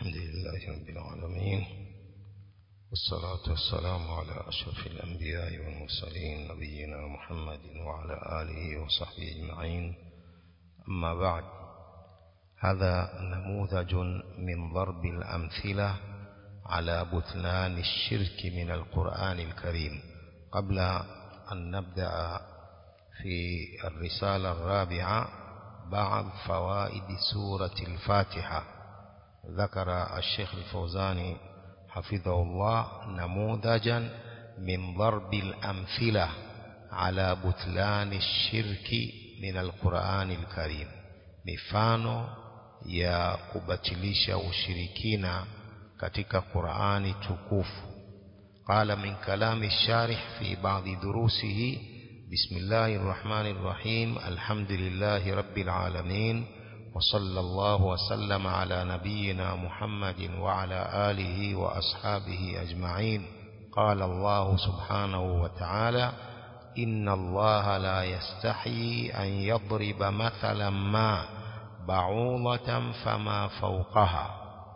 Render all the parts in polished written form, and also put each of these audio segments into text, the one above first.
الحمد لله رب العالمين، والصلاة والسلام على أشرف الأنبياء والمرسلين نبينا محمد وعلى آله وصحبه أجمعين. أما بعد، هذا نموذج من ضرب الأمثلة على بطلان الشرك من القرآن الكريم. قبل أن نبدأ في الرسالة الرابعة بعض فوائد سورة الفاتحة، ذكر الشيخ الفوزاني حفظه الله نموذجا من ضرب الأمثلة على بطلان الشرك من القرآن الكريم، mifano ya kubatilisha ushirikina katika Qur'ani tukufu. قال من كلام الشارح في بعض دروسه: بسم الله الرحمن الرحيم، الحمد لله رب العالمين، وصلى الله وسلم على نبينا محمد وعلى آله وأصحابه أجمعين. قال الله سبحانه وتعالى: إن الله لا يستحيي أن يضرب مثلا ما بعوضة فما فوقها،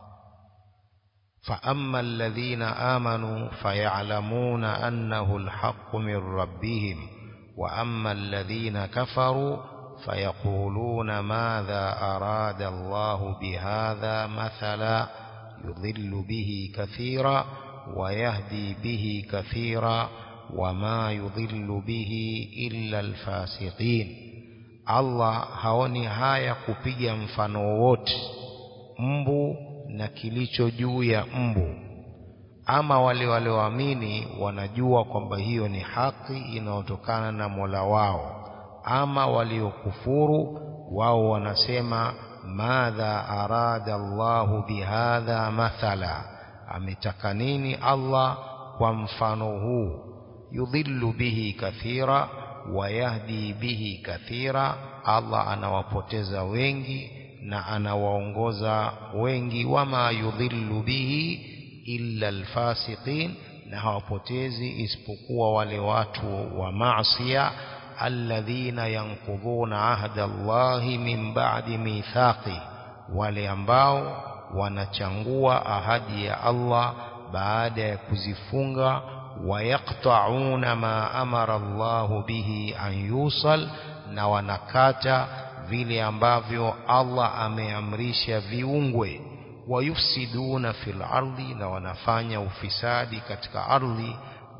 فأما الذين آمنوا فيعلمون أنه الحق من ربهم، وأما الذين كفروا فيقولون ماذا أراد الله بهذا مثلا يضل به كثيرا ويهدي به كثيرا وما يضل به إلا الفاسقين. Allah haoni haya kupiga mfano wote mbu na kilicho juu ya mbu. Ama wale walioamini wanajua kwamba hiyo ni haki inayotokana na Mola wao. Ama waliokufuru wao wanasema madha arada Allahu bihadha mathala, ametaka nini Allah kwa mfano huu. Yudhillu bihi kathira wa yahdi bihi kathira, Allah anawapoteza wengi na anawaongoza wengi. Wama yudhillu bihi illa alfasiqin, na hawapotezi isipokuwa wale watu wa maasiya. Alladhina yanqudhuna ahda Allahi min ba'di mithaqi, wale ambao wanachangua ahadi ya Allah baada ya kuzifunga. Wayaqta'una ma amara Allahu bihi an yusal, na wanakata vile ambavyo Allah ameamrisha viungwe. Wayufsiduna fil ardi, na wanafanya ufisadi katika ardhi.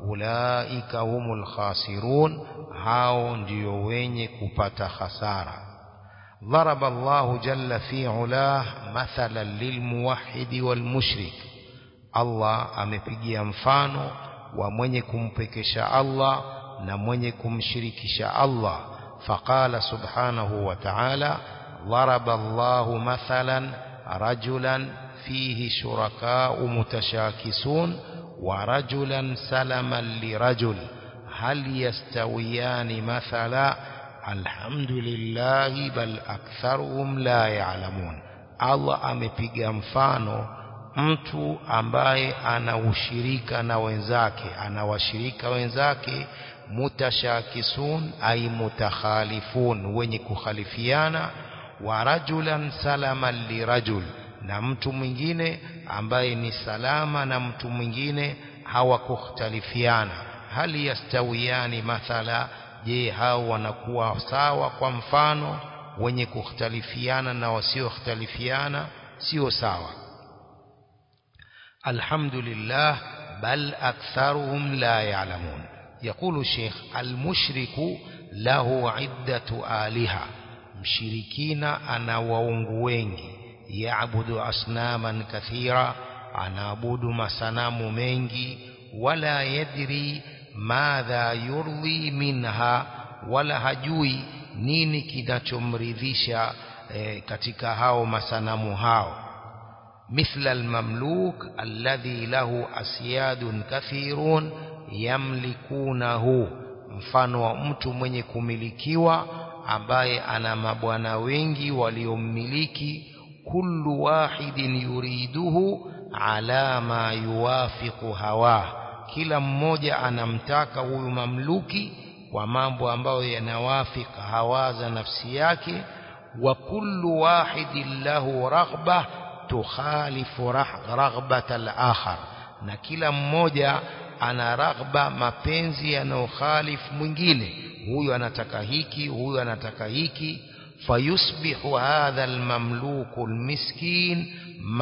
Ulaika humul khasirun, hao ndio wenye kupata hasara. Dharaba Allahu jalla fi ulah mathalan lilmuwahhid walmushrik, Allah amepigia mfano wa mwenye kumpekesha Allah na mwenye kumshirikisha Allah. Faqala subhanahu wa ta'ala: dharaba Allahu mathalan rajulan fihi shuraka'u mutashakisun wa rajulan salaman lirajul hal yastawiyani mathala alhamdulillahi bal aktharuhum la ya'lamun. Allah amepiga mfano mtu ambaye ana ushirika na wenzake, ana washirika wenzake, mutashakisun ay mutakhalifun, wenye kukhalifiana. Wa rajulan salaman lirajul, na mtu mwingine ambaye ni salama na mtu mwingine hawakukhtalifiana. Hali yastawiyani mathala, je, hao wanakuwa sawa? Kwa mfano, wenye kukhtalifiana na wasiokhtalifiana sio sawa. Alhamdulillah bal aktharuhum la ya'lamun. يقول الشيخ: المشرك له عدة آلهة، mshirikina ana waungu wengi. Yaabudu asnaman kathira, anaabudu masanamu mengi. Wala yadri madha yurdi minha, wala hajui nini kinachomridhisha katika hao masanamu hao. Mithla almamluk alladhi lahu asyadun kathirun yamlikunahu, mfano wa mtu mwenye kumilikiwa ambaye ana mabwana wengi waliommiliki. Kullu wahidin yuriduhu ala ma yuwafiqu hawa, kila mmoja anamtaka huyu mamluki kwa mambo ambayo yanawafika hawa za nafsi yake. Wa kullu wahidin lahu raghbah tukhalifu raghbata al-akhar, na kila mmoja ana raghba, mapenzi yanayokhalifu mwingine. Huyu anataka hiki, huyu anataka hiki. fayusbihu hadha al-mamluku al-miskin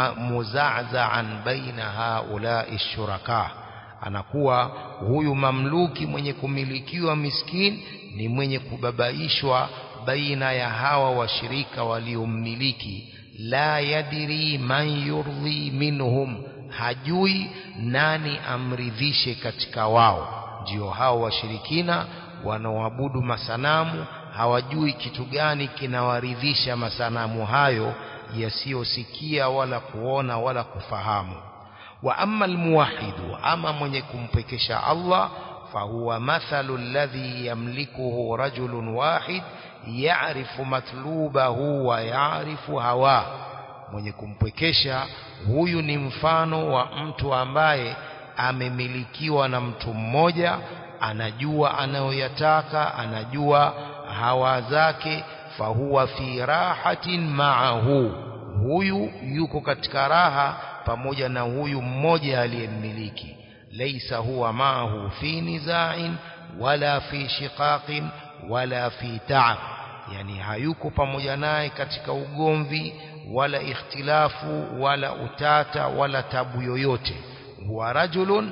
muza'za'an baina haula'i ash-shuraka, anakuwa huyu mamluki mwenye kumilikiwa miskin ni mwenye kubabaishwa baina ya hawa washirika waliommiliki. La yadri man yurdhi minhum, hajui nani amridhishe katika wao. Ndio hao washirikina wanaoabudu masanamu, hawajui kitu gani kinawaridhisha masanamu hayo yasiyosikia wala kuona wala kufahamu. Wa amma almuwahhidu, ama mwenye kumpekesha Allah, fahuwa mathalu alladhi yamlikuhu rajulun wahid ya'rifu matlubahu wa ya'rifu hawa. Mwenye kumpekesha huyu ni mfano wa mtu ambaye amemilikiwa na mtu mmoja, anajua anayoyataka, anajua hawa zake. fahuwa fi rahatin ma'ahu, huyu yuko katika raha pamoja na huyu mmoja aliyemmiliki. laysa huwa ma'ahu fi niza'in wala fi shiqaqin wala fi ta'ab, yani hayuko pamoja naye katika ugomvi wala ikhtilafu wala utata wala tabu yoyote. huwa rajulun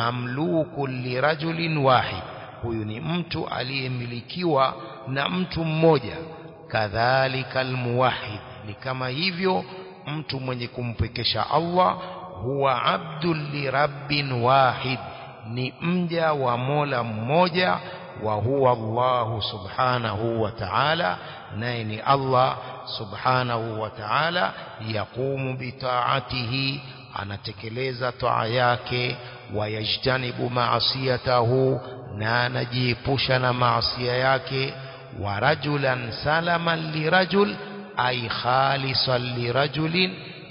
mamlukun li rajulin wahid, huyu ni mtu aliyemilikiwa na mtu mmoja. kadhalika almuwahhid, ni kama hivyo mtu mwenye kumpekesha Allah. huwa abdul li rabbin wahid, ni mja wa Mola mmoja. wa huwa Allah subhanahu wa ta'ala, naye ni Allah subhanahu wa ta'ala. yaqumu bi ta'atihi, anatekeleza taa yake. wayajtanibu ma'asiyatahu, na anajiepusha na maasiya yake. wa rajulan salaman li rajul, ay khalisan li rajulin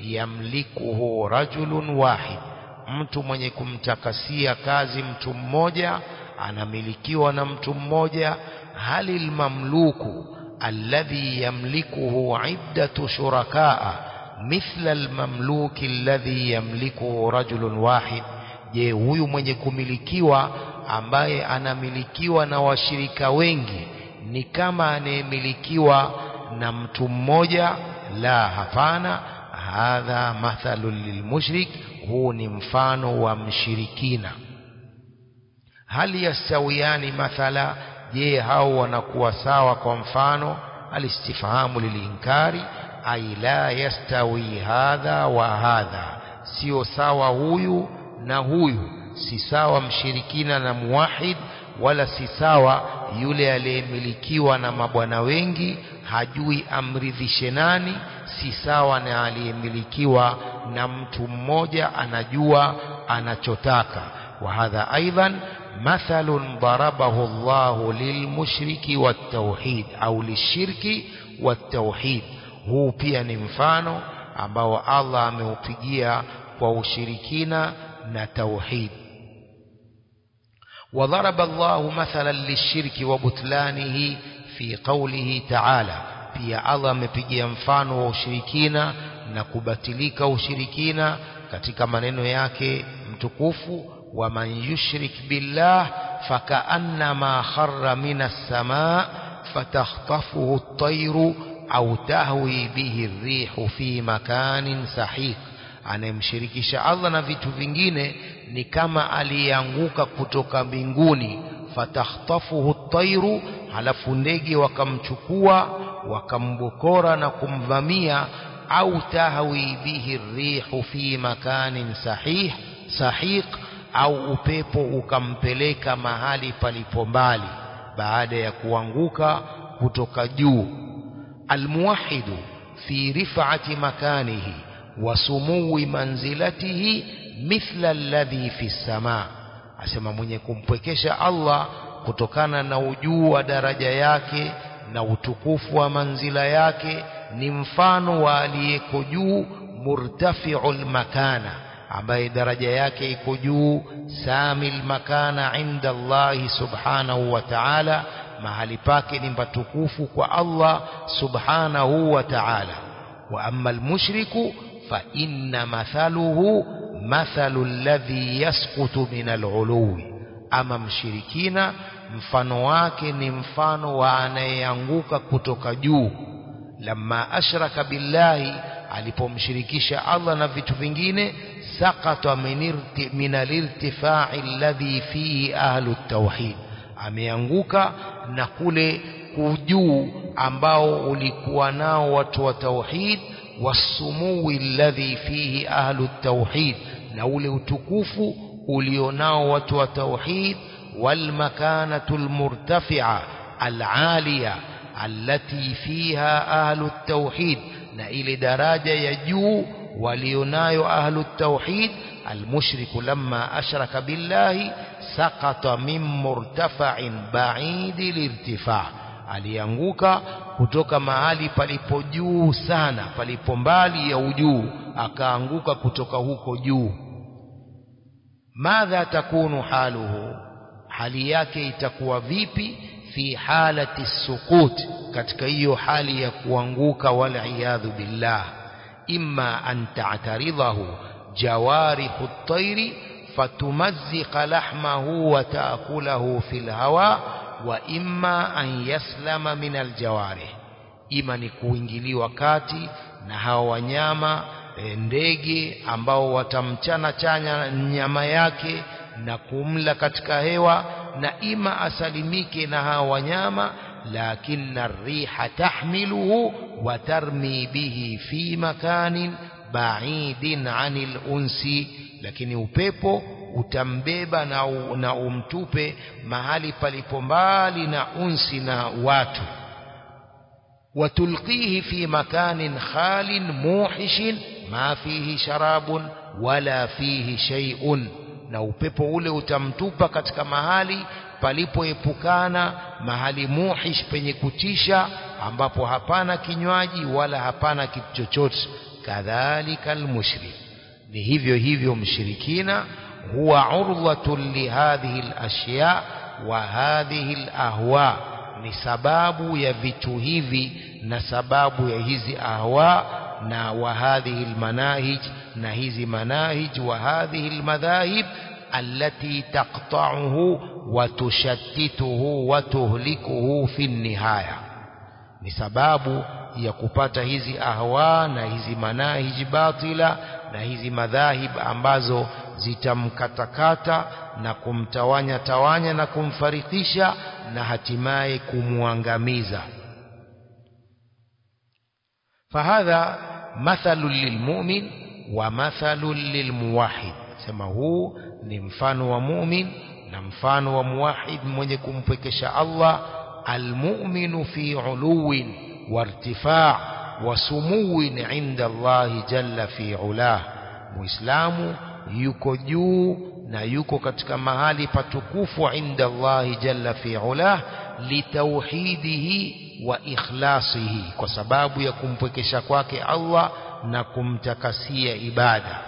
yamlikuhu rajulun wahid, mtu mwenye kumtakasia kazi mtu mmoja, anamilikiwa na mtu mmoja. halil mamluku alladhi yamlikuhu iddatu shurakaa mithla almamluki alladhi yamlikuhu rajulun wahid, je, huyu mwenye kumilikiwa ambaye anamilikiwa na washirika wengi ni kama anayemilikiwa na mtu mmoja? La, hapana. hadha mathalun lilmushrik, huu ni mfano wa mshirikina. hali yasawiyani mathala, je, hao wanakuwa sawa kwa mfano? alistifhamu lilinkari, ay la yastawi hadha wa hadha, sio sawa huyu na huyu. si sawa mshirikina na muwahid, wala si sawa yule aliyemilikiwa na mabwana wengi, hajui amridhishe nani. si sawa na aliyemilikiwa na mtu mmoja, anajua anachotaka. wa hadha aidan mathalun darabahu Allahu lilmushriki wattauhid au lishirki wattauhid, huu pia ni mfano ambao Allah ameupigia kwa ushirikina na tauhid. وضرب الله مثلا للشرك وبطلانه في قوله تعالى, pia Allah amepigia mfano wa ushirikina na kubatilika ushirikina katika maneno yake mtukufu, wa man yushrik billah fakaannama kharra minas samaa fatakhtafuhu at-tayru au tahwi bihi ar-rihu fi makanin sahiq, anayemshirikisha Allah na vitu vingine ni kama alianguka kutoka mbinguni. fatakhtafuhu at-tayru, halafu ndege wakamchukua wakambokora na kumvamia. au tahwi bihi ar-rihu fi makanin sahiq, au upepo ukampeleka mahali palipo mbali baada ya kuanguka kutoka juu. almuwahhidu fi rif'ati makanihi wa sumuwi manzilatihi mithla alladhi fi samaa, asema mwenye kumpwekesha Allah kutokana na ujuu wa daraja yake na utukufu wa manzila yake ni mfano wa aliyeko juu. murtafi'ul makana, ambaye daraja yake iko juu. samil makana inda Allah subhanahu wa ta'ala, mahali pake ni patukufu kwa Allah subhanahu wa ta'ala. wa amma almushriku fa inna mathaluhu mathalu alladhi yasqutu min al-uluwi, ama mshirikina mfano wake ni mfano wa anayeanguka kutoka juu. Lamma ashraka billahi, alipomshirikisha Allah na vitu vingine, saqata min al-irtifa'i alladhi fihi ahlu at-tauhid, ameanguka na kule kujuu ambao ulikuwa nao watu wa tauhid, wasumuwi alladhi fihi ahlu at-tauhid, na ule utukufu ulionao watu wa tauhid, والمكانة المرتفعة العالية التي فيها أهل التوحيد، na ile daraja ya juu walionayo ahlu التوحيد. المشرك لما أشرك بالله سقط من مرتفع بعيد الارتفاع، alianguka kutoka mahali palipo juu sana, palipo mbali ya ujuu, akaanguka kutoka huko juu. madha takunu haluhu, hali yake itakuwa vipi? fi halati sukut, katika hiyo hali ya kuanguka, wal iyadhu billah. imma an ta'taridahu jawarihu at-tayri fatumazziqa lahmahu wa ta'kulahu fil hawa, wa imma an yaslama min al-jawarih, ima ni kuingiliwa kati na hao wanyama ndege ambao watamchana chanya nyama yake na kumla katika hewa, na ima asalimike na hao wanyama. lakinna riha tahmiluhu wa tarmi bihi fi makanin ba'idin 'anil unsi, lakini upepo utambeba na umtupe mahali palipo mbali na unsi na watu. watulqihi fi makanin khalin muhishin ma fihi sharabun wala fihi shay'un, na upepo ule utamtupa katika mahali palipoepukana, mahali muhish, penye kutisha, ambapo hapana kinywaji wala hapana kitu chochote. kadhalika almushrik, ni hivyo hivyo mshirikina. huwa urwatun li hadhihi alashya wa hadhihi alahwa, ni sababu ya vitu hivi na sababu ya hizi ahwa, na wa hadhihi almanahij, na hizi manahij, wa hadhihi almadhahib allati taqta'uhu wa tushattituhu wa tuhlikuhu fi nihaya, ni sababu ya kupata hizi ahwa na hizi manahij batila na hizi madhahib ambazo zitamkatakata na kumtawanya tawanya na kumfarikisha na hatimaye kumuangamiza. fahadha mathalun lilmu'min wa mathalun lilmuwahhid, sema huu ni mfano wa mu'min na mfano wa muwahhid, mwenye kumpekesha Allah. almu'minu fi uluwin wartifaa wa sumuwin inda Allahi jalla fi ulah, muislamu yuko juu na yuko katika mahali patukufu inda Allahi jalla fi ulah, litauhidihi wa ikhlasihi, kwa sababu ya kumpwekesha kwake Allah na kumtakasia ibada.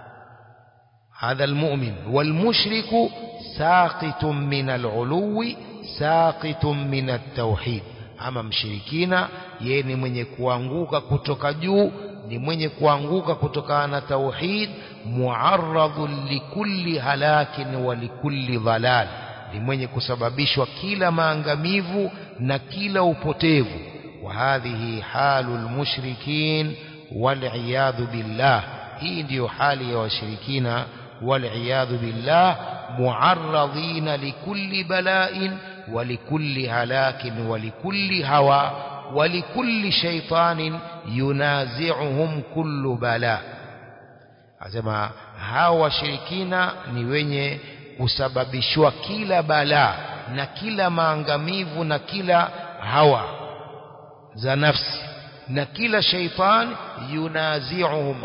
hadha almu'min walmushriku saqitun min aluluwi saqitun min at-tauhid, ama mshirikina yeye ni mwenye kuanguka kutoka juu, ni mwenye kuanguka kutokana na tauhid. muarradun likulli halakin wa likulli dhalal, ni mwenye kusababishwa kila maangamivu na kila upotevu. wa hadhihi halul mushrikin wal iyadhu billah, hii ndiyo hali ya washirikina wal iyadhu billah. muarradina likulli bala'in wa likulli halakin wa likulli hawa wa likulli shaytanin yunazi'uhum kullu bala. Asema hawa washirikina ni wenye kusababishwa kila balaa na kila maangamivu na kila hawa za nafsi na kila shaitan, yunazi'uhum,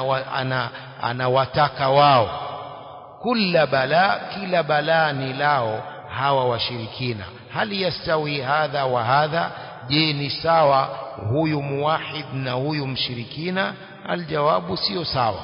anawataka wao, kila bala, kila balaa ni lao hawa washirikina. hali yastawi hadha wa hadha, je ni sawa huyu muwahid na huyu mshirikina? aljawabu sio sawa,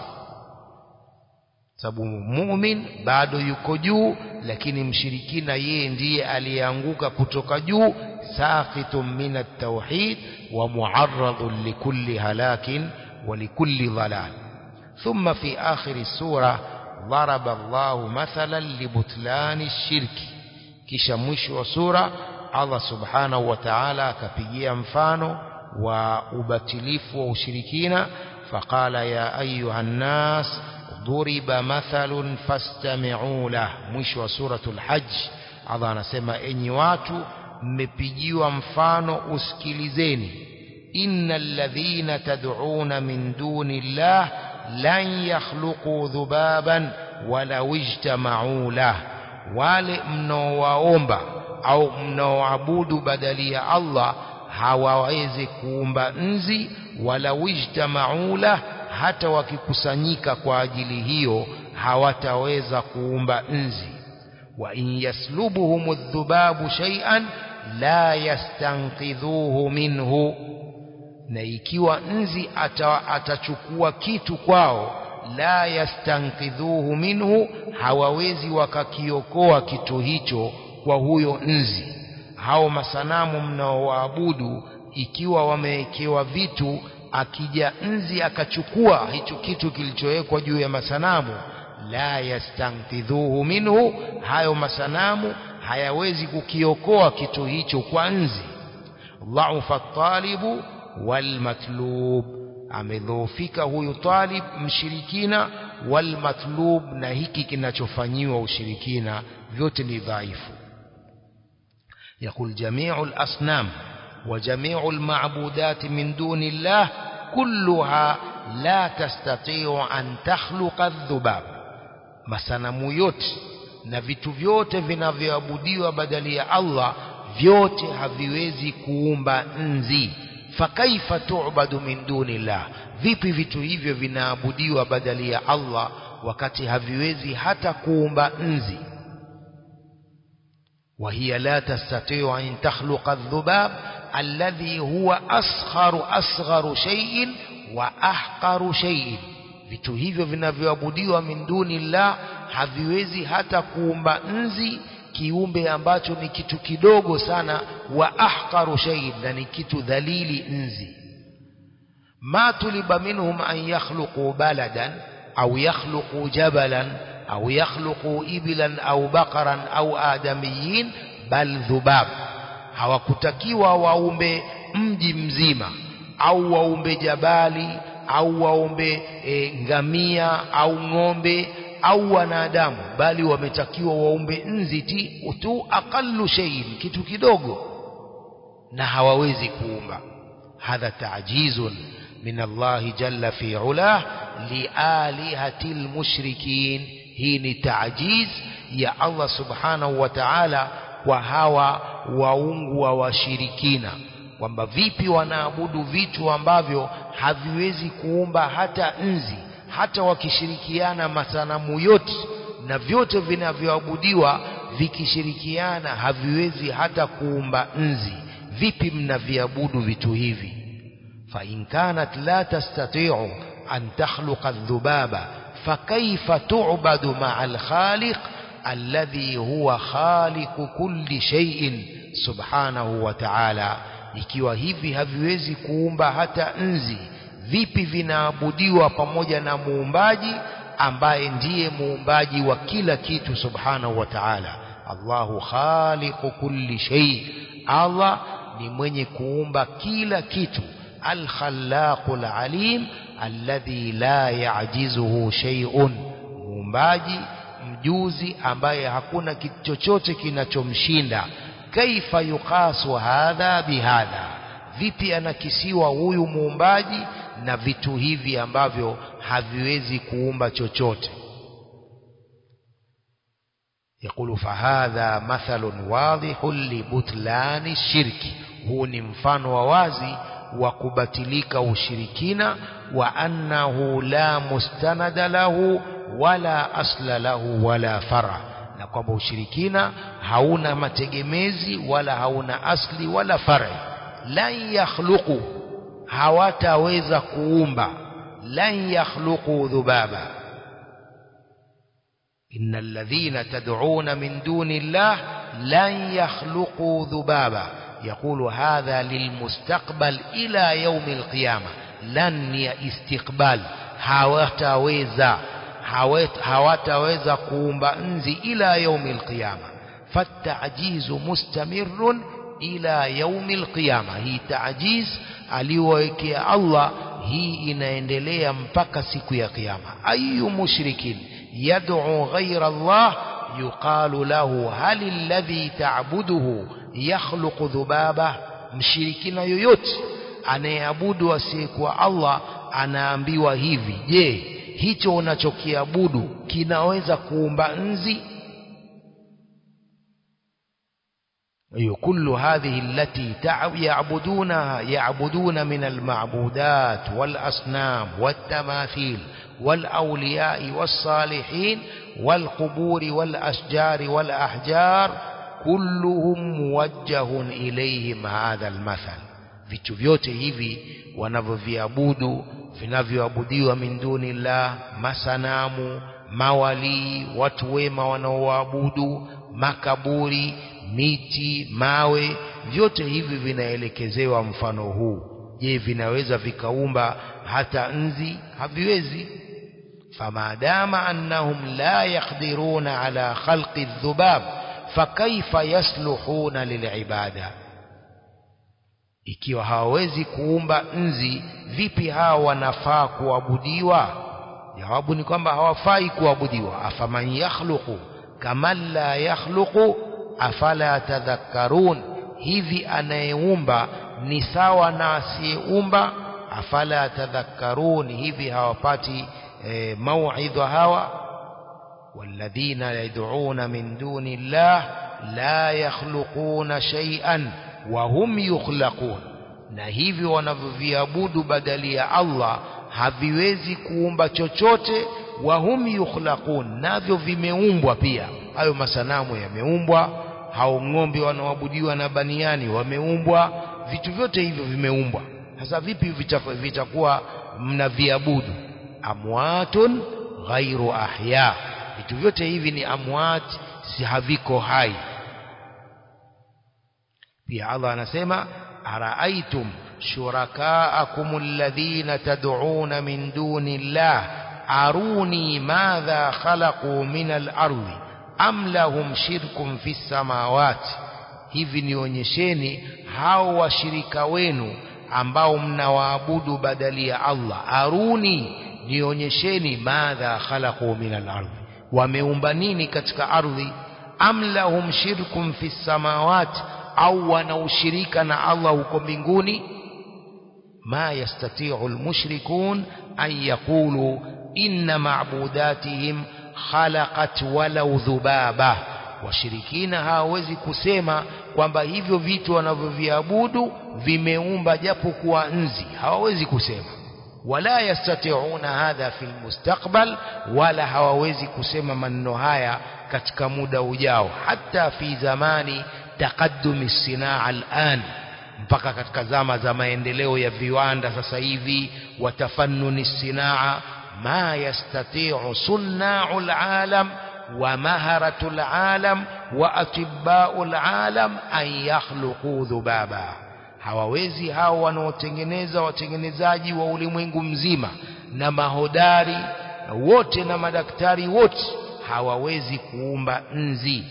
sababu mu'min bado yuko juu, lakini mshirikina yeye ndiye aliyeanguka kutoka juu. saqitun min at-tauhid wa mu'arradun likulli halakin wa likulli dhalal. ثم في آخر السورة ضرب الله مثلا لبطلان الشرك kisha mwisho wa sura Allah subhanahu wa ta'ala akapigia mfano wa ubatilifu wa ushirikina faqala ya ayuha nnas duriba mathalun fastami'u lah mwisho wa suratul hajj Allah anasema enyi watu mmepigiwa mfano usikilizeni innal ladhina tad'una min dunillah lan yakhluqu dhubaban wala wijtama'u lah wale mnaowaomba au mnaoabudu badali ya Allah hawawezi kuumba nzi wala wijtama'u lah hata wakikusanyika kwa ajili hiyo hawataweza kuumba nzi wa in yaslubuhum adh-dhubabu shay'an la yastanqidhuhu minhu na ikiwa nzi atachukua kitu kwao la yastanqidhuhu minhu hawawezi wakakiokoa kitu hicho kwa huyo nzi hao masanamu mnaoabudu ikiwa wamewekewa vitu akija nzi akachukua hicho kitu kilichowekwa juu ya masanamu la yastanqidhuhu minhu hayo masanamu hayawezi kukiokoa kitu hicho kwa nzi dhaufa at-talibu wal matlub amedhoofika huyu talib mshirikina wal matlub na hiki kinachofanyiwa ushirikina vyote ni dhaifu يقول جميع الأصنام وجميع المعبودات من دون الله كلها لا تستطيع أن تخلق الذباب masanamu yote na vitu vyote vinavyoabudiwa badali ya Allah vyote haviwezi kuumba nzi fakaifa tu'badu min dunillah vipi vitu hivyo vinaabudiwa badali ya Allah wakati haviwezi hata kuumba nzi وهي لا تستطيع أن تخلق الذباب الذي هو أصغر شيء وأحقر شيء vitu hivyo vinavyoabudiwa min dunillah haviwezi hata kuumba nzi kiumbe ambacho ni kitu kidogo sana wa ahqaru shay'in na ni kitu dhalili nzi ma tuliba minhum an yakhluqu baladan au yakhluqu jabalan au yakhluqu ibilan au baqaran au adamiyin bal dhubab hawakutakiwa waumbe mji mzima au waumbe jabali au waumbe ngamia au ng'ombe au wanadamu bali wametakiwa waumbe nzi tu aqallu shay'in kitu kidogo na hawawezi kuumba hadha ta'jizun min Allah jalla fi ulah li alihatil mushrikin hii ni ta'jiz ya Allah subhanahu wa ta'ala kwa hawa waungu wa washirikina kwamba vipi wanaabudu vitu ambavyo haviwezi kuumba hata nzi hata wakishirikiana masanamu yote na vyote vinavyoabudiwa vikishirikiana haviwezi hata kuumba nzi vipi mnaviabudu vitu hivi fa in kanat la tastati'u an takhluqa adh-dhubaba fa kayfa tu'badu ma'a al-khaliq alladhi huwa khaliqu kulli shay'in subhanahu wa ta'ala ikiwa hivi haviwezi kuumba hata nzi vipi vinaabudiwa pamoja na muumbaji ambaye ndiye muumbaji wa kila kitu subhanahu wa ta'ala Allahu khaliqu kulli shay Allah ni mwenye kuumba kila kitu al-khallaqul alim alladhi la ya'jizuhu shay'un muumbaji mjuzi ambaye hakuna kitu chochote kinachomshinda kaifa yuqasu hadha bihadha vipi anakisiwa huyu muumbaji na vitu hivi ambavyo haviwezi kuumba chochote يقول فهذا مثل واضح لبطلان الشرك huu ni mfano wa wazi wa kubatilika ushirikina wa annahu la mustanada lahu wala asla lahu wala fara na kwamba ushirikina hauna mategemezi wala hauna asli wala far'i lan yakhluqu hawataweza kuumba lan yakhluqu dhubaba innal ladhina tad'una min dunillah lan yakhluqu dhubaba يقول هذا للمستقبل إلى يوم القيامة لن يستقبل hawataweza kuumba nzi ila yaumil qiyama. Fattajizu mustamirrun ila yaumil qiyama. Hii tajiz aliwekea Allah, hii inaendelea mpaka siku ya kiyama. Ayu mushrikin yad'u ghayra Allah yuqalu lahu hal alladhi ta'buduhu yakhluqu dhubaba. Mshirikina yoyote anayeabudu asiyekuwa Allah anaambiwa hivi, je, hicho unachokiabudu kinaweza kuumba nzi? كل هذه التي يعبدون من المعبودات والأصنام والتماثيل والأولياء والصالحين والقبور والأشجار والأحجار كلهم موجه إليهم هذا المثل. vitu vyote hivi wanavyoviabudu vinavyoabudiwa min dunillah, masanamu, mawali, watu wema wanaoabudu, makaburi, miti, mawe, vyote hivi vinaelekezewa mfano huu. Je, vinaweza vikaumba hata nzi? Haviwezi. famadama annahum la yaqdiruna ala khalqi dhubab fakaifa yasluhuna lilibada. Ikiwa hawawezi kuumba nzi, vipi hawa wanafaa kuabudiwa? Jawabu ni kwamba hawafai kuabudiwa. afaman yakhluqu kama la yakhluqu afala tadhakkarun. Hivi anayeumba ni sawa na asiyeumba? afala tadhakkarun. Hivi hawapati mauidha hawa? walladhina yad'una min duni llah la yakhluquna shay'an wa hum yukhlaqun. Na hivi wanavyoviabudu badali ya Allah haviwezi kuumba chochote. wa hum yukhlaqun, navyo vimeumbwa pia. Hayo masanamu yameumbwa, hao ng'ombe wanaoabudiwa na baniani wameumbwa, vitu vyote hivyo vimeumbwa. Sasa vipi vitakuwa mnaviabudu? amwatun ghairu ahya. Vitu vyote hivi ni amwat, si haviko hai. pia Allah anasema araaitum shurakaakum alladhina tad'una min duni llah aruni madha khalaqu min al-ardi am lahum shirkun fi samawati. Hivi nionyesheni hao washirika wenu ambao mnawaabudu badali ya Allah. aruni, nionyesheni madha khalaqu min al-ardi, wameumba nini katika ardhi? am lahum shirkun fi samawati, au wanaushirika na Allah huko mbinguni? ma yastati'u al-mushrikun an yaqulu inna ma'budatihim khalaqat walau dhubaba. Washirikina hawawezi kusema kwamba hivyo vitu wanavyoviabudu vimeumba japo kuwa nzi. Hawawezi kusema. wala yastati'una hadha fil mustaqbal, wala hawawezi kusema maneno haya katika muda ujao. hata fi zamani taqaddum as-sinaa al-an, mpaka katika zama za maendeleo ya viwanda sasa hivi, watafannuni as-sinaa, ma yastati'u sunna'u al-alam wa maharatu al-alam wa atibba'u al-alam an yakhluqu dhubaba. Hawawezi hao wanaotengeneza, watengenezaji wa ulimwengu mzima na mahodari wote na madaktari wote, hawawezi kuumba nzi.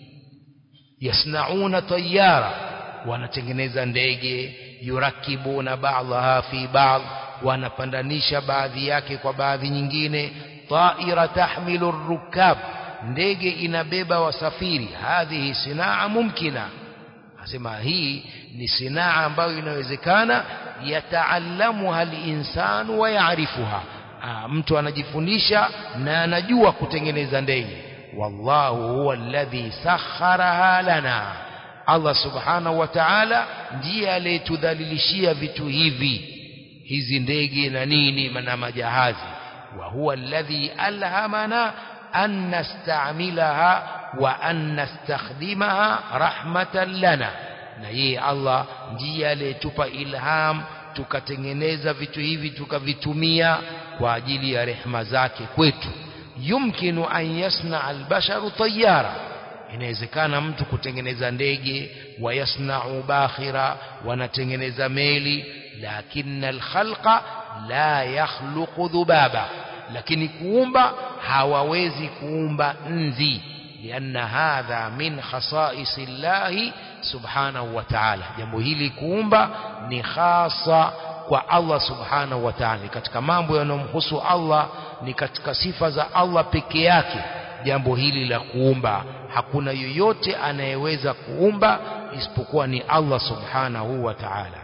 yasnauna tayyara, wanatengeneza ndege. yurakibuna ba'daha fi ba'd, wanapandanisha baadhi yake kwa baadhi nyingine. ta'ira tahmilu ar-rukab, ndege inabeba wasafiri. hadhihi sinaa mumkina, asema hii ni sinaa ambayo inawezekana. yataallamuha al-insanu wa ya'rifuha, mtu anajifundisha na anajua kutengeneza ndege. wallahu huwa alladhi sakharaha lana, Allah subhanahu wa ta'ala ndiye aliyetudhalilishia vitu hivi, hizi ndege na nini na majahazi. wa huwa alladhi alhamana an nasta'milaha wa an nastakhdimaha rahmatan lana, na yeye Allah ndiye aliyetupa ilham tukatengeneza vitu hivi tukavitumia kwa ajili ya rehema zake kwetu. yumkinu an yasna albasharu tayyara, inawezekana mtu kutengeneza ndege. wayasna'u bakhira, wanatengeneza meli. lakinna alkhalqa la yakhluqu dhubaba, lakini kuumba hawawezi kuumba nzi, lianna hadha min khasaisi llahi subhanahu wa ta'ala. Jambo hili kuumba ni khasa kwa Allah subhanahu wa ta'ala, katika mambo yanayomhusu Allah, ni katika sifa za Allah peke yake. Jambo hili la kuumba hakuna yoyote anayeweza kuumba isipokuwa ni Allah subhanahu wa ta'ala.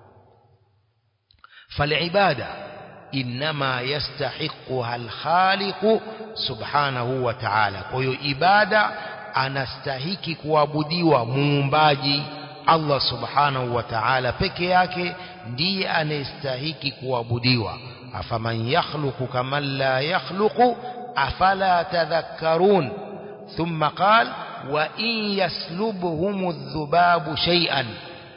Falibada inma yastahiqquha al-khaliq subhanahu wa ta'ala. Kwa hiyo ibada anastahiki kuabudiwa muumbaji Allah subhanahu wa ta'ala peke yake, ndiye anastahiki kuabudiwa. Afaman yakhluqu kama la yakhluqu afala tadhakkarun. Thumma qala wa in yaslubhum adh-dhubabu shay'an,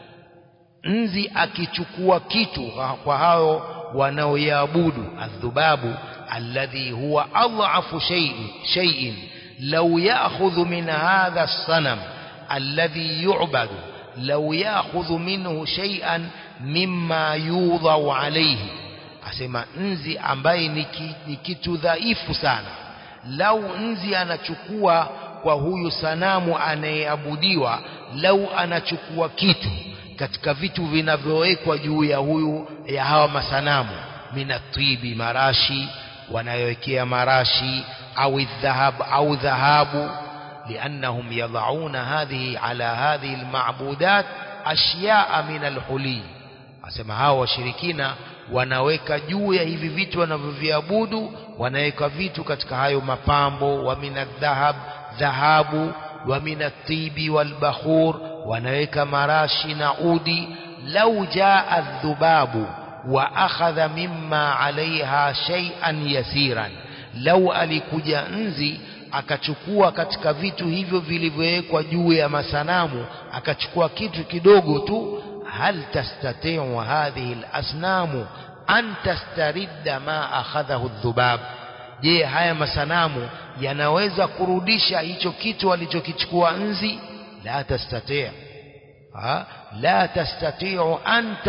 nzi akichukua kitu kwa hao wanaoyaabudu. Adh-dhubabu alladhi huwa adhafu shay'in law ya'khudhu min hadha as-sanam alladhi yu'badu law ya'khudhu minhu shay'an mimma yudhau alayhi. Asema nzi ambaye ni kitu dhaifu sana, lau nzi anachukua kwa huyu sanamu anayeabudiwa, lau anachukua kitu katika vitu vinavyowekwa juu ya hawa masanamu, minatibi, marashi wanayowekea marashi, au dhahabu, liannahum yadhauna hadhihi ala hadhihi almabudat ashya'a min alhuli. Asema hao washirikina wanaweka juu ya hivi vitu wanavyoviabudu, wanaweka vitu katika hayo mapambo, wa minadhahab, dhahabu, wa minatibi walbakhur, wanaweka marashi na udi. Lau jaa adh-dhubabu wa akhadha mimma alaiha shay'an yasiran, lau alikuja nzi akachukua katika vitu hivyo vilivyowekwa juu ya masanamu, akachukua kitu kidogo tu, hal tastati'u hadhihi al-asnamu an tastaridda ma akhadhahu adh-dhubab? Je, haya masanamu yanaweza kurudisha hicho kitu alichokichukua nzi? La tastati', la tastati'u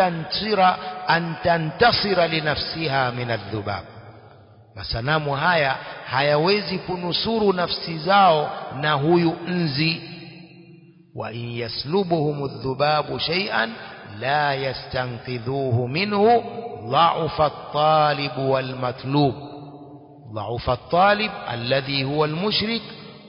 an tantasira linafsiha min adh-dhubab. Masanamu haya hayawezi kunusuru nafsi zao na huyu nzi. Wa in yaslubuhum adh-dhubabu shay'an la yastanqidhuhu minhu ضعف الطالب والمطلوب. ضعف الطالب الذي هو المشرك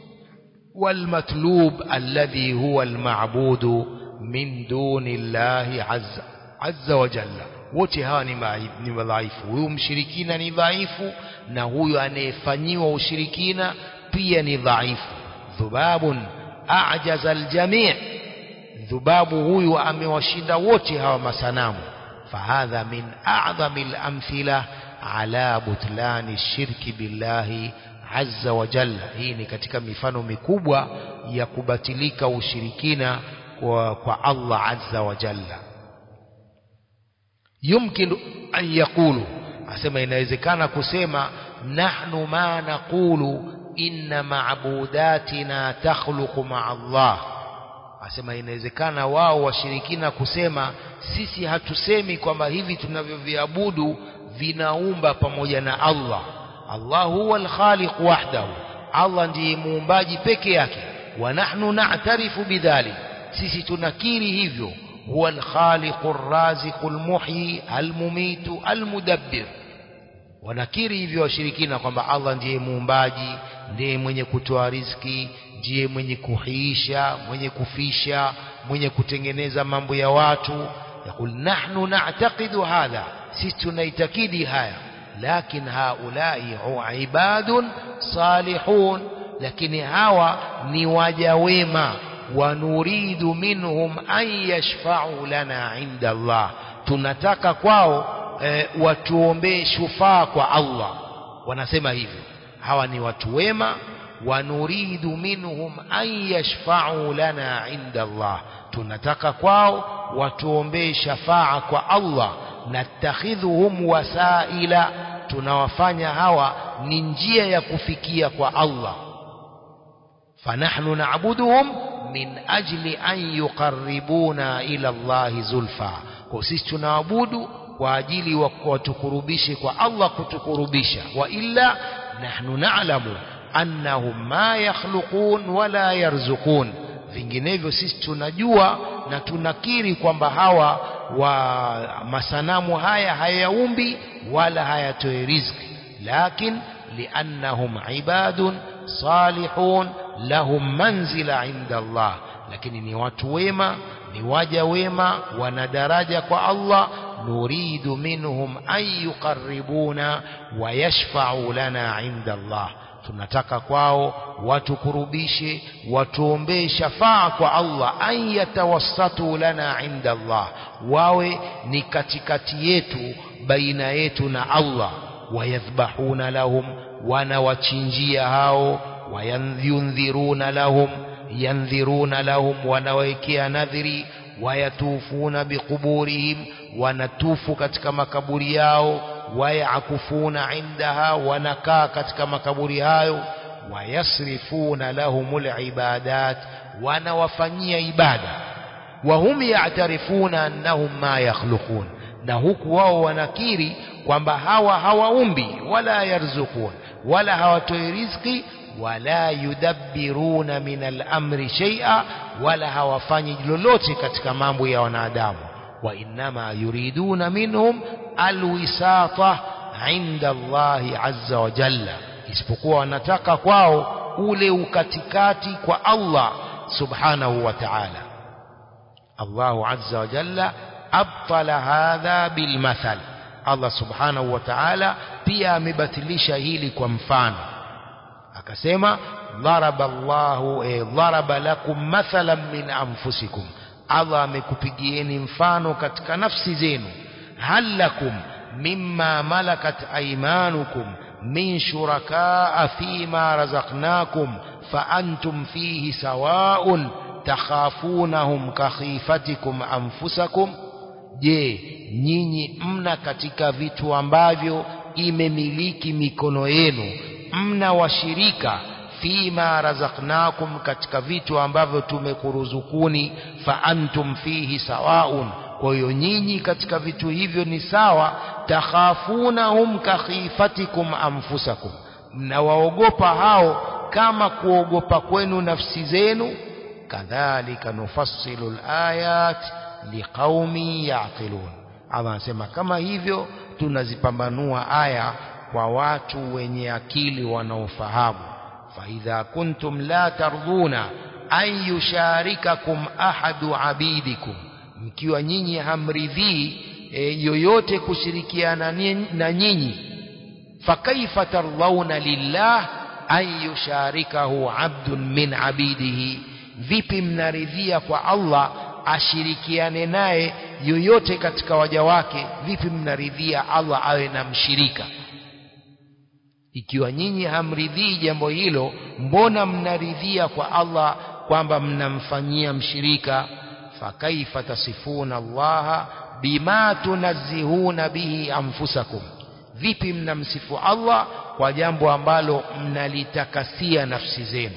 والمطلوب الذي هو المعبود من دون الله عز وجل. wote hawa ni dhaifu. Huyu mshirikina ni dhaifu, na huyu anayefanyiwa ushirikina pia ni dhaifu. Dhubabun a'jaza aljami', dhubabu huyu amewashinda wote hawa masanamu. فهذا من أعظم الأمثلة على بطلان الشرك بالله عز وجل. hii ni katika mifano mikubwa ya kubatilika ushirikina kwa Allah azza wa jalla. Yumkin an yaqulu, asema inawezekana kusema, nahnu ma naqulu inna ma'budatina takhluqu ma'a Allah. Asema inawezekana wao washirikina kusema, sisi hatusemi kwamba hivi tunavyoviabudu vinaumba pamoja na Allah. Allah huwa al-khaliq wahdahu, Allah ndiye muumbaji peke yake. Wa nahnu na'tarifu bidhalik, sisi tunakiri hivyo. Huwa al-khaliq ar-raziq al-muhyi al-mumitu al-mudabbir. Wanakiri hivyo washirikina kwamba Allah ndiye muumbaji, ndiye mwenye kutoa riziki, ndiye mwenye kuhiisha, mwenye kufisha, mwenye kutengeneza mambo ya watu. Yakul nahnu na'taqidu hadha, sisi tunaitakidi haya. Lakin haulai ibadun salihun, lakini hawa ni waja wema. Wa nuridu minhum an yashfa'u lana 'inda Allah, tunataka kwao watuombee shufaa kwa Allah. Wanasema hivyo, hawa ni watu wema. Wa nuridu minhum an yashfa'u lana 'inda Allah, tunataka kwao watuombee shafaa kwa Allah. Natakhidhuhum wasaila, tunawafanya hawa ni njia ya kufikia kwa Allah. Fanahnu na'buduhum min ajli an yuqarribuna ila Allah zulfa, kwa sisi tunaabudu kwa ajili watukurubishe kwa Allah, kutukurubisha. Wa illa nahnu na'lamu annahum ma yakhluqun wala yarzuqun, vinginevyo sisi tunajua na tunakiri kwamba hawa wa masanamu haya hayaumbi wala hayatoi riziki, lakin liannahum ibadun salihun lahum manzila inda Allah, lakini ni watu wema, ni waja wema, wana daraja kwa Allah. nuridu minhum an yuqarribuna wa yashfa'u lana inda Allah, tunataka kwao watukurubishe, watuombee shafaa kwa Allah. an yatawassatu lana inda Allah, wawe ni katikati yetu, baina yetu na Allah. wayadhbahuna lahum, wanawachinjia hao. wayandhiruna lahum, yandhiruna lahum, wanawekea nadhiri. wayatufuna biquburihim, wanatufu katika makaburi yao. wayakufuna indaha, wanakaa katika makaburi hayo. wayasrifuna lahumul ibadat, wanawafanyia ibada. wahum ya'tarifuna annahum ma yakhluqun, na huku wao wanakiri kwamba hawa hawaumbi wala yarzukun wala hawatoi riziki, wala yudabbiruna min al-amri shay'a, wala hawafanyi lolote katika mambo ya wanadamu. wa innama yuriduna minhum alwisata inda Allahi azza wa jalla, isipokuwa wanataka kwao ule ukatikati kwa Allah subhanahu wa ta'ala. Allahu azza wa jalla abtala hadha bilmathal, Allah subhanahu wa ta'ala pia amebatilisha hili kwa mfano, akasema dharaba lakum mathalan min anfusikum, Allah amekupigieni mfano katika nafsi zenu. hal lakum mimma malakat aymanukum min shurakaa fima razaqnakum fa antum fihi sawaun takhafunahum kakhifatikum anfusakum, je, nyinyi mna katika vitu ambavyo imemiliki mikono yenu, mna washirika fima razaqnakum, katika vitu ambavyo tumekuruzukuni, fa antum fihi sawaun, kwa hiyo nyinyi katika vitu hivyo ni sawa. takhafunahum kakhifatikum anfusakum, mnawaogopa hao kama kuogopa kwenu nafsi zenu. kadhalika nufassilu alayat liqaumin yaqilun, Allah anasema kama hivyo tunazipambanua aya kwa watu wenye akili wanaofahamu. فإذا كنتم لا ترضون أن يشارككم أحد عبيدكم, mkiwa nyinyi hamridhii yoyote kushirikiana na nyinyi, fakaifa tardhauna lillah an yusharikahu abdun min abidihi, vipi mnaridhia kwa Allah ashirikiane naye yoyote katika waja wake? Vipi mnaridhia Allah awe na mshirika? Ikiwa nyinyi hamridhii jambo hilo, mbona mnaridhia kwa Allah kwamba mnamfanyia mshirika? fakaifa tasifuna Allah bima tunazzihuna bihi anfusakum, vipi mnamsifu Allah kwa jambo ambalo mnalitakasia nafsi zenu?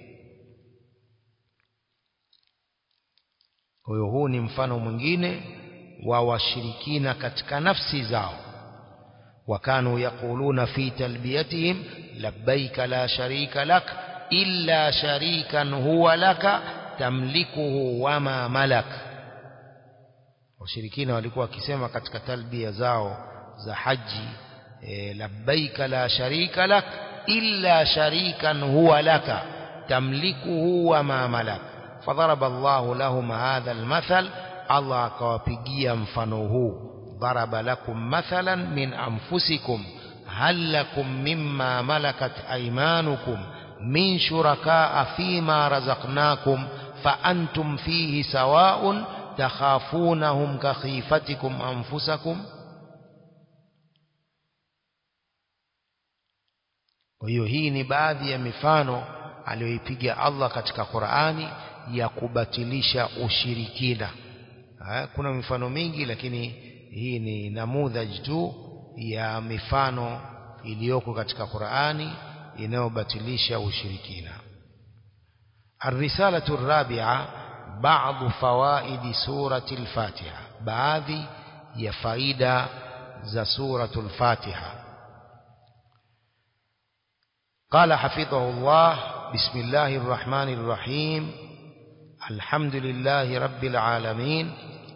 Kwa hiyo huu ni mfano mwingine wa washirikina katika nafsi zao. وكانوا يقولون في تلبيتهم لبيك لا شريك لك إلا شريكا هو لك تملكه وما ملك. washirikina walikuwa wakisema katika talbia zao za haji, labbaika la sharika lak illa sharikan huwa laka tamlikuhu wama malak. fadharaba Allahu lahum hadha almathal, Allah akawapigia mfano huu. ضرب لكم مثلا من أنفسكم هل لكم مما ملكت أيمانكم من شركاء فيما رزقناكم فأنتم فيه سواء تخافونهم كخيفتكم أنفسكم. وهي ni baadhi ya mifano aliyoipiga Allah katika Qur'ani ya kubatilisha ushirikina. Kuna mifano mingi, lakini hii ni namudhaj tu ya mifano iliyoko katika Qur'ani inayobatilisha ushirikina. الرسالة الرابعة بعض فوائد سورة الفاتحة, baadhi ya faida za suratul Fatiha. Qala hafidhahullah, bismillahir rahmanir rahim, alhamdulillahi rabbil alamin,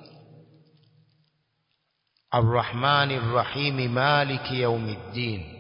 arrahmanir rahim, maliki yawmiddin.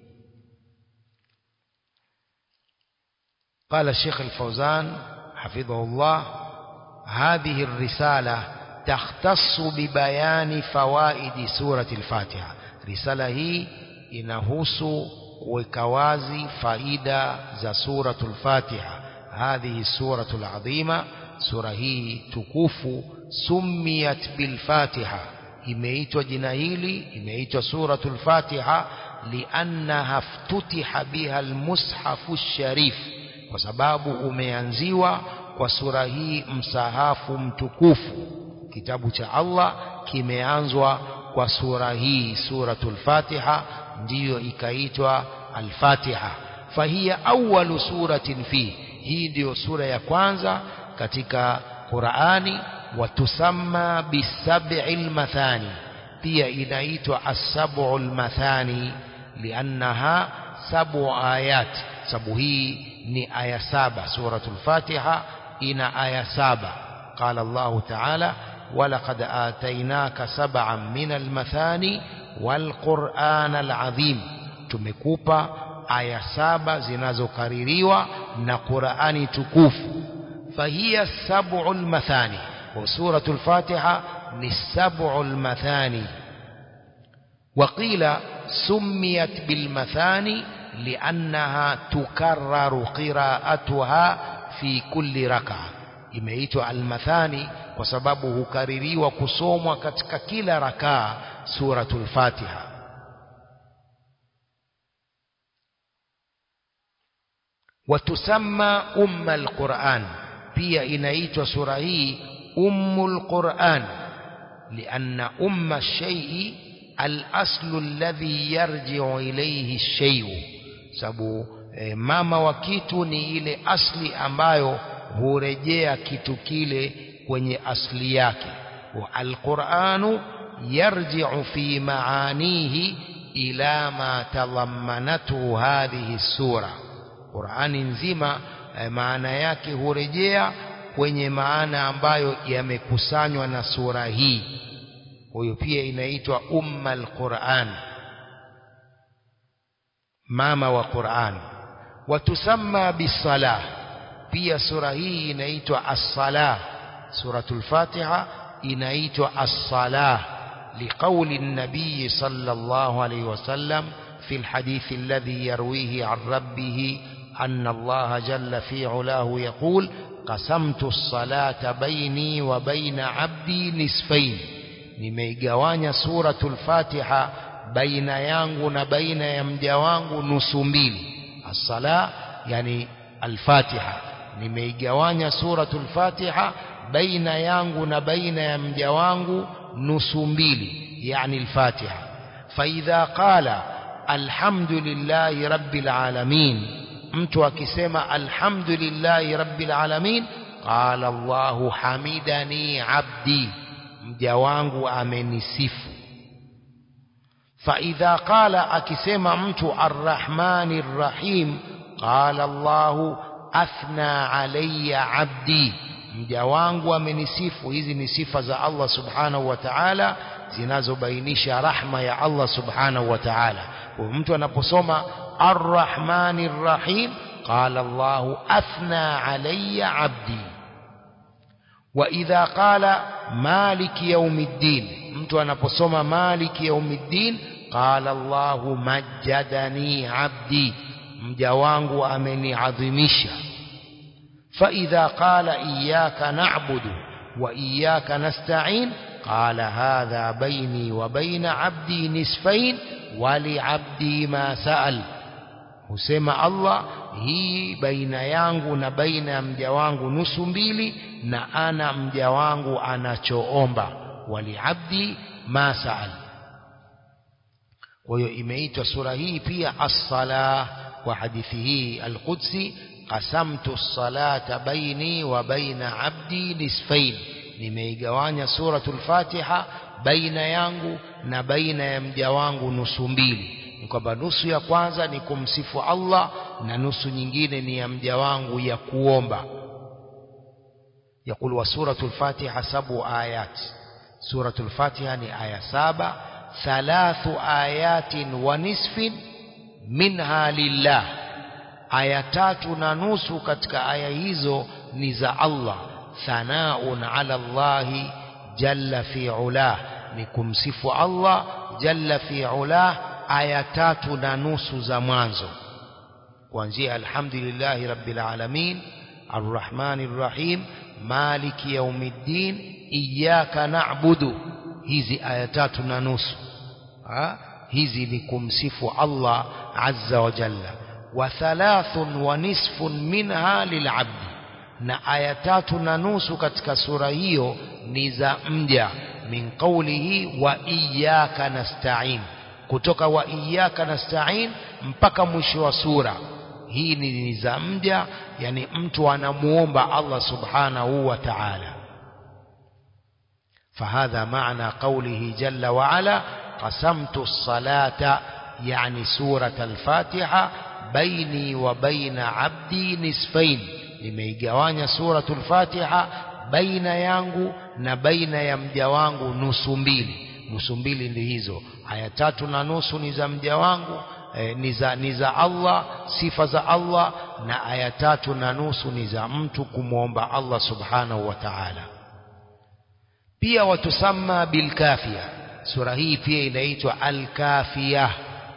قال الشيخ الفوزان حفظه الله: هذه الرسالة تختص ببيان فوائد سورة الفاتحة. رسالة هي inahusu kuweka wazi faida za suratul Fatiha. هذه السورة العظيمة, sura hii tukufu, summiyat bil Fatiha, imeitwa jina hili, imeitwa suratul Fatiha liannaha ftutiha biha almushafu sharif, kwa sababu umeanziwa kwa sura hii msahafu mtukufu. Kitabu cha Allah kimeanzwa kwa sura hii, suratul Fatiha, ndiyo ikaitwa al-Fatiha. Fahiya awwalu suratin fi, hii ndiyo sura ya kwanza katika Qur'ani. Watusamma bisab'il mathani, pia inaitwa as-sab'ul mathani liannaha sab'u ayat, sababu hii ni aya saba. Suratul Fatiha ina aya saba. Qala Allah Ta'ala: walaqad atainaka sab'an minal mathani wal Qur'anal azim, tumekupa aya saba zinazokaririwa na Qur'ani tukufu. Fahiya sab'ul mathani, wa suratul Fatiha ni sab'ul mathani. Waqila summiyat bil mathani liannaha tukarraru qira'atuha fi kulli rak'a, imeitwa al-mathani kwa sababu hukaririwa kusomwa katika kila rakaa suratul Fatiha. Watusamma ummul Qur'an, pia inaitwa sura hii ummul Qur'an lianna umma shay'i al-aslu alladhi yarji'u ilayhi ash-shay'u, sababu mama wa kitu ni ile asli ambayo hurejea kitu kile kwenye asli yake. Wa al-Qur'anu yarji'u fi maanihi ila ma tadhammanathu hadhihi sura, Qur'ani nzima maana yake hurejea kwenye maana ambayo yamekusanywa na sura hii. Huyo pia inaitwa ummul Qur'an, mama wa Qur'an. Watusamma bisalah, pia sura hii inaitwa as-salah. Suratul Fatiha inaitwa as-salah liqawli an-nabiy sallallahu alayhi wasallam fi al-hadith alladhi yarwihi an rabbih anna Allah jalla fi 'ulahu yaqul: qasamtu as-salata bayni wa bayna 'abdi nisfayn, nimeigawanya suratul Fatiha baina yangu na baina ya mja wangu nusu mbili. As-salah yani al-Fatiha, nimeigawanya suratul Fatiha baina yangu na baina ya mja wangu nusu mbili, yani al-Fatiha. Fa idha qala alhamdulillahi rabbil alamin, mtu akisema alhamdulillahi rabbil alamin, qala Allahu hamidani abdi, mja wangu amenisifu. Fa idha qala, akisema mtu arrahmanir rahim, qala Allahu athna alayya abdi, mja wangu amenisifu. Hizi ni sifa za Allah subhanahu wa ta'ala zinazobainisha rahma ya Allah subhanahu wa ta'ala. Kwa mtu anaposoma arrahmanir rahim, qala Allahu athna alayya abdi. Wa idha qala maliki yawmiddin, mtu anaposoma maliki yawmiddin, qala Allahu majjadani abdi, mja wangu ameniadhimisha. Fa idha qala iyyaka na'budu wa iyyaka nasta'in, qala hadha bayni wa bayna abdi nisfayn wa li abdi ma sa'al, husema Allah, hii baina yangu na baina ya mja wangu nusu mbili, na ana mja wangu anachoomba, wali abdi ma sa'al. Kwa hiyo imeitwa sura hii pia as-salah kwa hadithi hii al-Qudsi: qasamtu as-salata baini wa baina abdi nisfayn, nimeigawanya suratul Fatiha baina yangu na baina ya mja wangu nusu mbili, ni kwamba nusu ya kwanza ni kumsifu Allah na nusu nyingine ni ya mja wangu ya kuomba. يقول وسورة الفاتحة 7 آيات. سورة الفاتحة ni aya 7, 3 آيات ونصف منها لله. aya 3 na nusu katika aya hizo ni za Allah. Thanaun ala Allah jalla fi ulah, ni kumsifu Allah jalla fi ulah. aya 3 na nusu za mwanzo kuanzia alhamdulillahi rabbil alamin arrahmanir rahim maliki yaumiddin iyyaka na'budu. Hizi aya 3 na nusu hizi ni kumsifu Allah azza wa jalla. Wa 3 wa nisfun minha lil'abdi, na aya 3 na nusu katika sura hiyo ni za mja. Min qawlihi wa iyyaka nasta'in, kutoka wa iyyaka nasta'in mpaka mwisho wa sura hii ni za mja, yani mtu anamuomba Allah subhanahu wa ta'ala. Fahadha maana qawlihi jalla wa ala qasamtu as-salata, yani surat al-Fatiha baini wa baina abdi nisfain, nimeigawanya suratul Fatiha baina yangu na baina ya mja wangu nusu mbili. Nusu mbili ndi hizo aya 3 na nusu ni za mja wangu, ni za Allah, sifa za Allah, na aya 3 na nusu ni za mtu kumwomba Allah subhanahu wa ta'ala. Pia watusamma bilkafia, sura hii pia inaitwa al-kafia.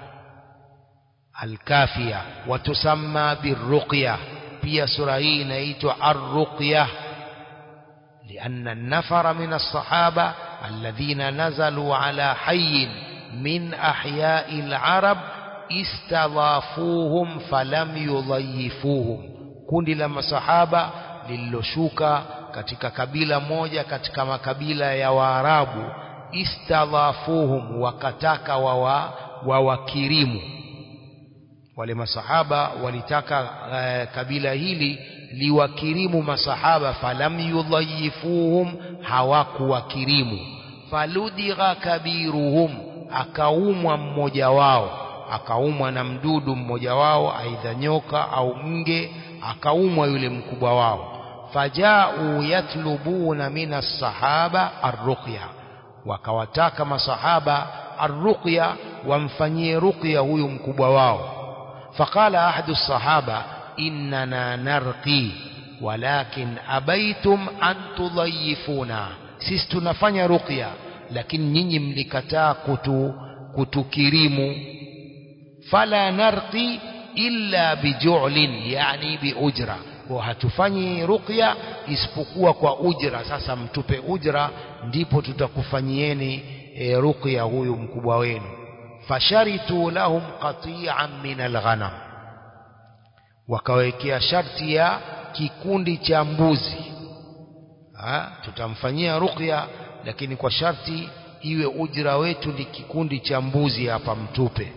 Al-kafia watusamma birruqya, pia sura hii inaitwa ar-ruqya, لأن النفر من الصحابة الذين نزلوا على حي من أحياء العرب istadhafuhum falam yudhayifuhum, kundi la masahaba lililoshuka katika kabila moja katika makabila ya Waarabu. Istadhafuhum, wakataka wawakirimu. Wale masahaba walitaka kabila hili liwakirimu masahaba. Falam yudhayifuhum, hawakuwakirimu. Faludigha kabiruhum, akaumwa mmoja wao, akaumwa na mdudu mmoja wao, aidha nyoka au nge, akaumwa yule mkubwa wao. Fajau yatlubuna minas sahaba arruqya, wakawataka masahaba arruqya, wamfanyie ruqya huyu mkubwa wao. Faqala ahadu sahaba innana narqi walakin abaitum an tudhayifuna, sisi tunafanya ruqya lakini nyinyi mlikataa kutukirimu. Fala narqi illa biju'lin, yani biujra, kwa hatufanyi ruqya isipokuwa kwa ujra. Sasa mtupe ujra ndipo tutakufanyieni ruqya huyu mkubwa wenu. Fasharitu lahum qati'an min alghanam, wakawekea sharti ya kikundi cha mbuzi. Tutamfanyia ruqya lakini kwa sharti iwe ujra wetu ni kikundi cha mbuzi hapa mtupe.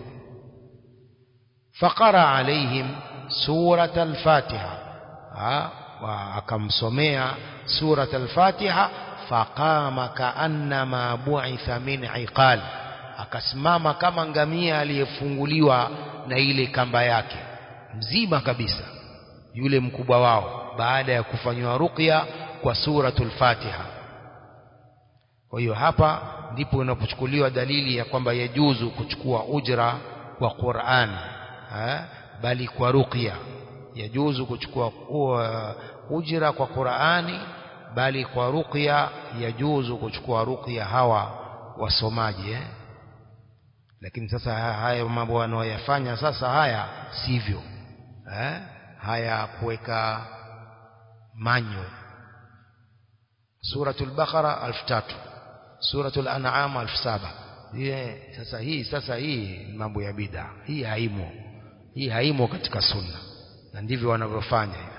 Faqara alaihim surat al-Fatiha, akamsomea surat al-Fatiha. Faqama kaannama bu'itha min iqal, akasimama kama ngamia aliyefunguliwa na ile kamba yake, mzima kabisa yule mkubwa wao, baada ya kufanywa ruqya kwa suratul Fatiha. Kwa hiyo hapa ndipo inapochukuliwa dalili ya kwamba yajuzu kuchukua ujra kwa Qur'an, bali kwa ruqya yajuzu kuchukua ujra kwa Qur'ani, bali kwa ruqya yajuzu kuchukua ruqya hawa wasomaji. Lakini sasa haya mambo wanaoyafanya sasa haya sivyo, haya kuweka manyo. Suratul Baqara 3000, Suratul An'am 7000. Sasa hii mambo ya bid'a, hii haimo katika sunna, na ndivyo wanavyofanya hivi.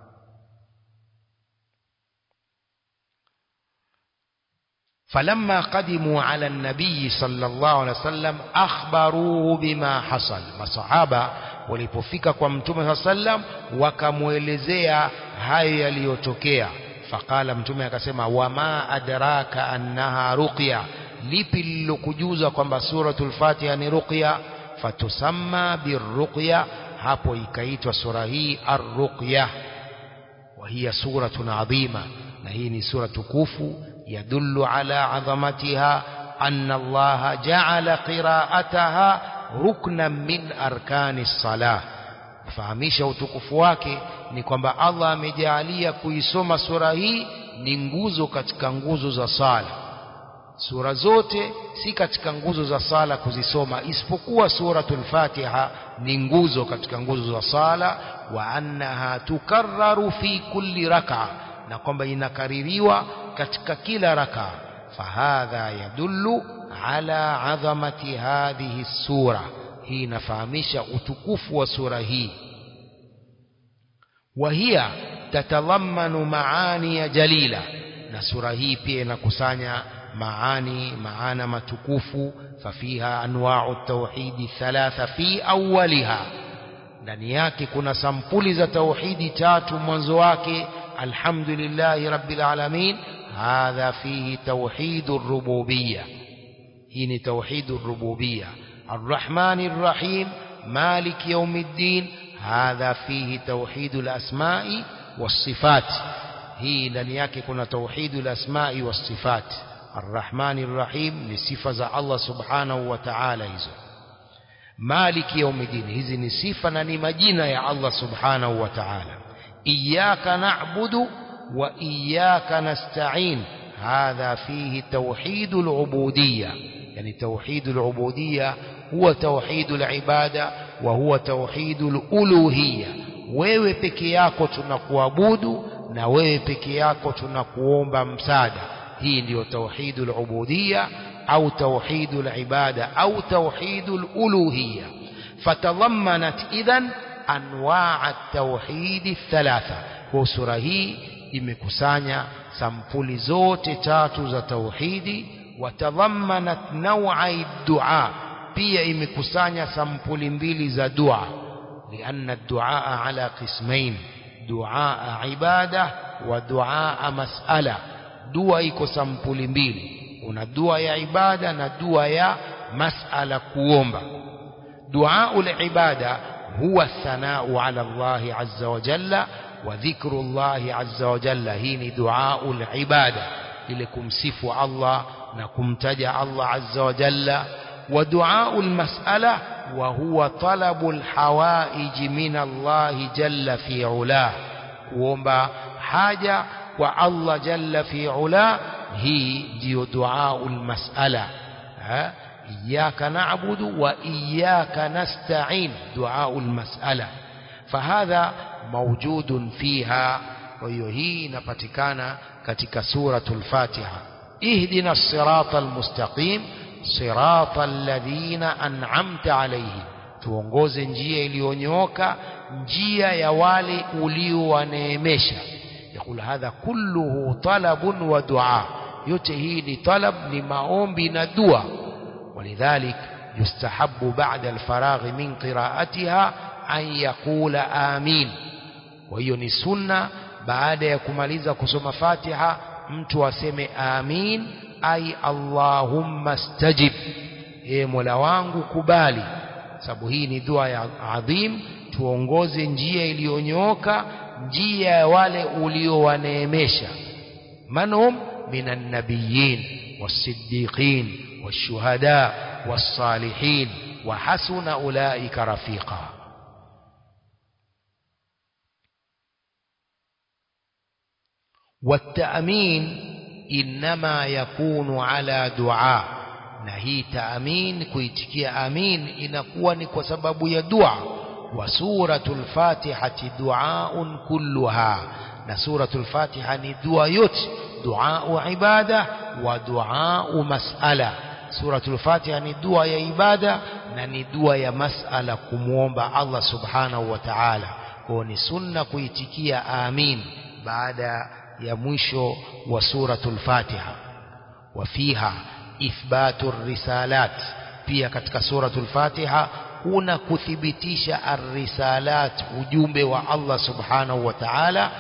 فلما قدموا على النبي صلى الله عليه وسلم أخبروه بما حصل. masahaba walipofika kwa mtume sallam wakamuelezea hayo yaliyotokea. Faqala, mtume akasema, wama adraka annaha ruqya, lipi lilokujuza kwamba suratul Fatiha ni ruqya? Fatusamma birruqya, hapo ikaitwa sura hii ar-ruqya. Wa hiya suratun adhima, na hii ni sura tukufu. Yadullu ala adhamatiha anna Allah ja'ala qira'ataha ruknan min arkani salah. Kufahamisha utukufu wake ni kwamba Allah amejalia kuisoma sura hii ni nguzo katika nguzo za sala. Sura zote si katika nguzo za sala kuzisoma, isipokuwa suratul Fatiha ni nguzo katika nguzo za sala. Wa annaha tukarraru fi kulli rak'a, na kwamba inakaririwa katika kila rak'a. Fahadha yadullu ala adhamati hadhihi sura, hii inafahamisha utukufu wa sura hii. Wa hiya tatadhammanu maani jalila, na sura hii pia inakusanya maana matukufu. Fafiha anwa'u tauhidi thalatha fi awwaliha, ndani yake kuna sampuli za tauhidi tatu mwanzo wake. Alhamdulillahi rabbil alamin, hadha fihi tauhidur rububiyya, hii ni tauhidur rububiyya. Arrahmanir rahim, malik yawmiddin, hadha fihi tauhidul asma'i was sifat, hii ndani yake kuna tauhidul asma'i was sifat. Arrahmanir rahim ni sifa za Allah subhanahu wa ta'ala hizo. Maliki yawmiddin, hizi ni sifa na ni majina ya Allah subhanahu wa ta'ala. Iyyaka na'budu wa iyyaka nasta'in, hadha fihi tauhidul ubudiyya, yani tauhidul ubudiyya huwa tauhidul ibada wa huwa tauhidul uluhiyya. Wewe peke yako tunakuabudu na wewe peke yako tunakuomba msaada. Hii ndio tauhidul ubudiyya au tauhidul ibada au tauhidul uluhiyya. Fatadhammanat idhan anwa' at-tauhid thalatha, kwa sura hii imekusanya sampuli zote tatu za tauhidi. Watadhammanat naw'i ad-du'a, pia imekusanya sampuli mbili za dua. Lianna ad-du'a ala qismain, du'a ibada wa du'a mas'ala. Dua iko sampuli mbili, kuna dua ya ibada na dua ya mas'ala, kuomba. Duaul ibada huwa thanau ala Allah azza wa jalla wa dhikru Allah azza wa jalla, hii ni duaul ibada, ile kumsifu Allah na kumtaja Allah azza wa jalla. Wa duaul mas'ala wa huwa talabul hawaij min Allah jalla fi ula, kuomba haja kwa Allah jalla fi ula, hii ndio duaul mas'ala. Iyyaka na'budu wa iyyaka nasta'in, duaul mas'ala. Fahadha mawjudun fiha, kwa hiyo hii inapatikana katika suratul Fatiha. Ihdina as-siratal mustaqim siratal ladhina an'amta alayhim, tuongoze njia iliyonyooka, njia ya wale uliowaneemesha. Yakul hadha kulluhu talabun wa dua, yote hii ni talab, ni maombi na dua. Walidhalik yustahabbu ba'da al-faragh min qira'atiha an yaqula amin, kwa hiyo ni sunna baada ya kumaliza kusoma Fatiha mtu aseme amin, ay Allahumma stajib, Mola wangu kubali. Sababu hii ni dua ya adhim, tuongoze njia iliyonyooka, njia ya wale uliowaneemesha. Manhum minan nabiyyin was-siddiqin wash-shuhada was-salihin wa hasuna ulaika rafiqa. والتأمين إنما يكون على دعاء، na hii taamin kuitikia amin inakuwa ni kwa sababu ya dua. Wa suratul Fatihati duaun kulluha, na suratul Fatiha ni dua yote, dua ibada wa dua mas'ala. Suratul Fatiha ni dua ya ibada na ni dua ya mas'ala, kumuomba Allah subhanahu wa ta'ala. Kwa ni sunna kuitikia amin baada ya mwisho wa suratul Fatiha. Wa fiha ithbatur risalat, pia katika suratul Fatiha kuna kuthibitisha ar-risalat, ujumbe wa Allah subhanahu wa ta'ala.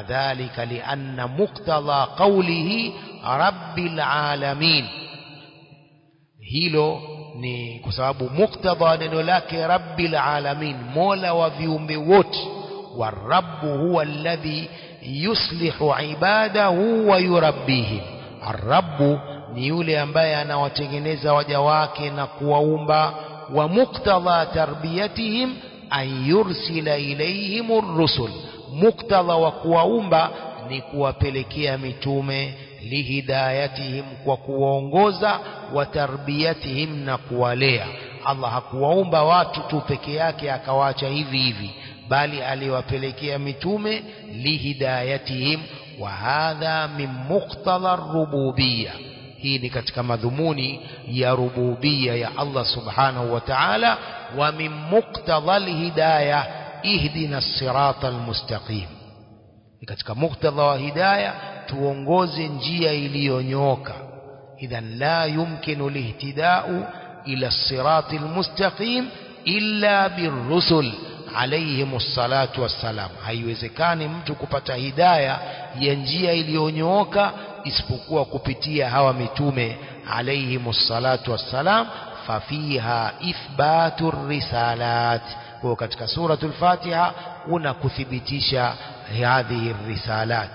Wadhālika lianna muqtadha qawlihi rabbil alamin, hilo ni kwa sababu muktadha neno lake rabbil alamin, mola wa viumbe wote. Warabbu huwa alladhi yuslihu ibadahu wa yurabbihim. Arrabbu ni yule ambaye anawatengeneza waja wake na kuwaumba. Wa muktadha tarbiyatihim an yursila ilayhim ar-rusul, muktadha wa kuwaumba ni kuwapelekea mitume. Lihidayatihim, kwa kuwaongoza. Wa tarbiyatihim, na kuwalea. Allah hakuwaumba watu tu peke yake akawaacha hivi hivi, bali aliwapelekea mitume. Lihidayatihim, wa hadha min muqtadha ar-rububiyya, hii ni katika madhumuni ya rububiyya ya Allah subhanahu wa ta'ala. Wa min muqtadha al-hidayah ihdina as-sirata al-mustaqim, ni katika muktadha wa hidayah tuongoze njia iliyonyooka. Idhan la yumkinu lihtidau ila as-sirati al-mustaqim illa birrusul alayhimus salatu wassalam. Haiwezekani mtu kupata hidayah ya njia iliyonyooka isipokuwa kupitia hawa mitume alayhimus salatu wassalam. Fafiha ithbatur risalat, kwa katika suratul Fatiha kuna kuthibitisha hadhihi risalat.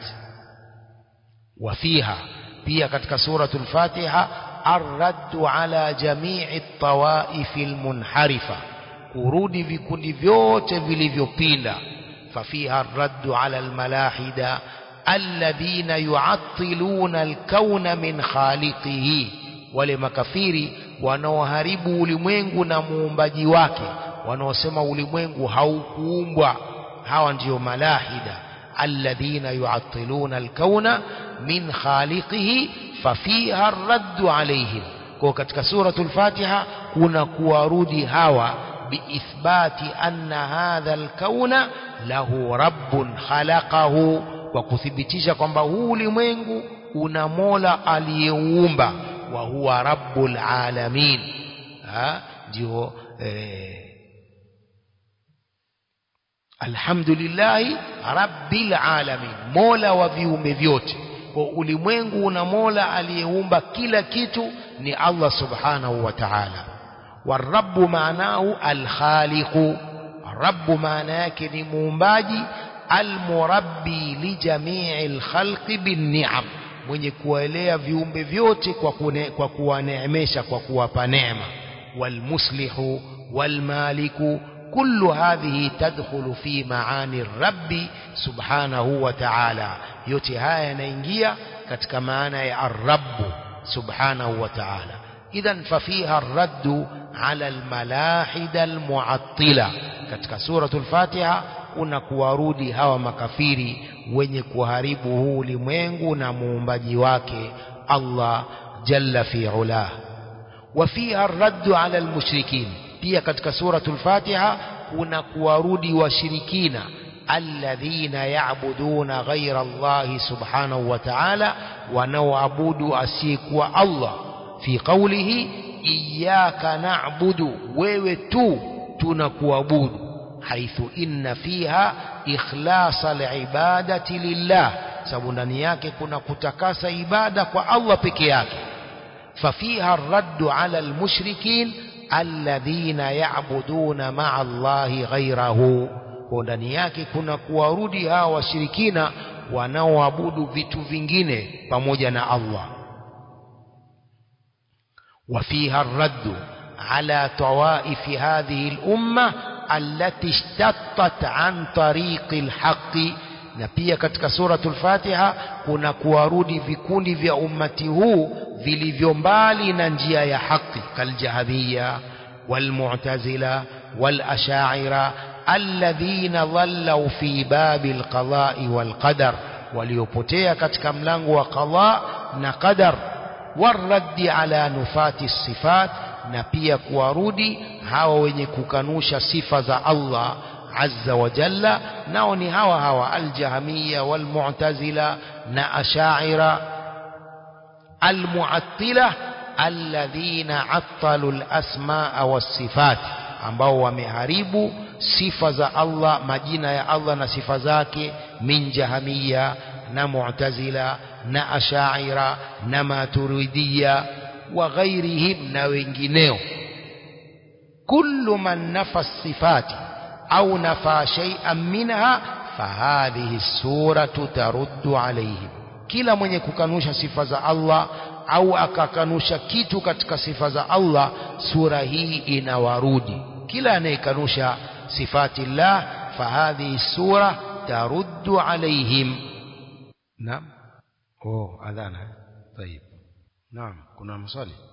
Wafiha, pia katika suratul Fatiha, arraddu ala jami'i at-tawaif al-munharifa, kurudi vikundi vyote vilivyopinda. Fafiha arraddu ala al-malahida alladhina yu'attiluna al-kauna min khaliqihi, wale makafiri wanaoharibu ulimwengu na muumbaji wake, wanaosema ulimwengu haukuumbwa. Hawa ndio malahida. Alladhina yu'attiluna al-kauna min khaliqihi fafiha ar-raddu alayhim. Kwa katika suratul Fatiha kuna kuwarudi hawa biithbati anna hadha al-kauna lahu rabbun khalaqahu, kwa kuthibitisha kwamba huu ulimwengu una mola aliyeuumba. Wa huwa rabbul alamin, ndio alhamdulillahi rabbil alamin, mola wa viumbe vyote. Kwa ulimwengu una mola aliyeumba kila kitu, ni Allah subhanahu wa ta'ala. Warabbu maanahu alkhaliqu, rabbu maana yake ni muumbaji. Almurabbi li jami'il khalqi bin ni'am, mwenye kuwaelea viumbe vyote kwa kuwaneemesha, kwa kuwapa neema. Walmuslihu walmaliku, kullu hadhihi tadkhulu fi maani rabbi subhanahu wa ta'ala, yote haya yanaingia katika maana ya ar-rabb subhanahu wa ta'ala. Idhan fafiha ar-raddu ala al-malahida al-mu'attila, katika suratul Fatiha kuna kuwarudi hawa makafiri wenye kuharibu huu ulimwengu na muumbaji wake Allah jalla fi ulah. Wa fiha ar-raddu ala al-mushrikin, pia katika suratul Fatiha kuna kuwarudi washirikina. Alladhina ya'buduna ghayra Allah subhanahu wa ta'ala, wanaoabudu asiyekuwa Allah. Fi qawlihi iyyaka na'budu, wewe tu tunakuabudu. Haithu inna fiha ikhlasa al-ibadati lillah, sababu ndani yake kuna kutakasa ibada kwa Allah peke yake. Fafiha ar-raddu ala al-mushrikin alladhina ya'buduna ma'a Allahi ghayrahu, kwa ndani yake kuna kuwarudi hawa washirikina wanaoabudu vitu vingine pamoja na Allah. Wafiha ar-raddu ala tawaifi hadhihi al-umma allati ishtattat an tariqi al-haqqi, na pia katika suratul Fatiha kuna kuwarudi vikundi vya ummati huu vilivyo mbali na njia ya haki, kaljahmiyya walmu'tazila walash'ira alladhina dhallaw fi babil qada'i wal qadar, waliopotea katika mlango wa qada na qadar. Waraddi ala nufati sifat, na pia kuwarudi hawa wenye kukanusha sifa za Allah azza wa jalla, nao ni hawa hawa aljahmiyya walmu'tazila na ash'ira. Almu'attila alladhina attalu alasmaa wassifat, ambao wameharibu sifa za Allah, majina ya Allah na sifa zake. Min jahmiyya na mu'tazila na ash'ira na maturidiyya. wa ghairihim na wengineo. Kullu man nafa sifati au nafa shay'an minha fahadhihi suratu taruddu alayhim, kila mwenye kukanusha sifa za Allah au akakanusha kitu katika sifa za Allah, sura hii inawarudi. Kila anayekanusha sifati Allah fahadhihi sura taruddu alayhim. Naam. Adhana. Tayeb. Naam, kuna maswali?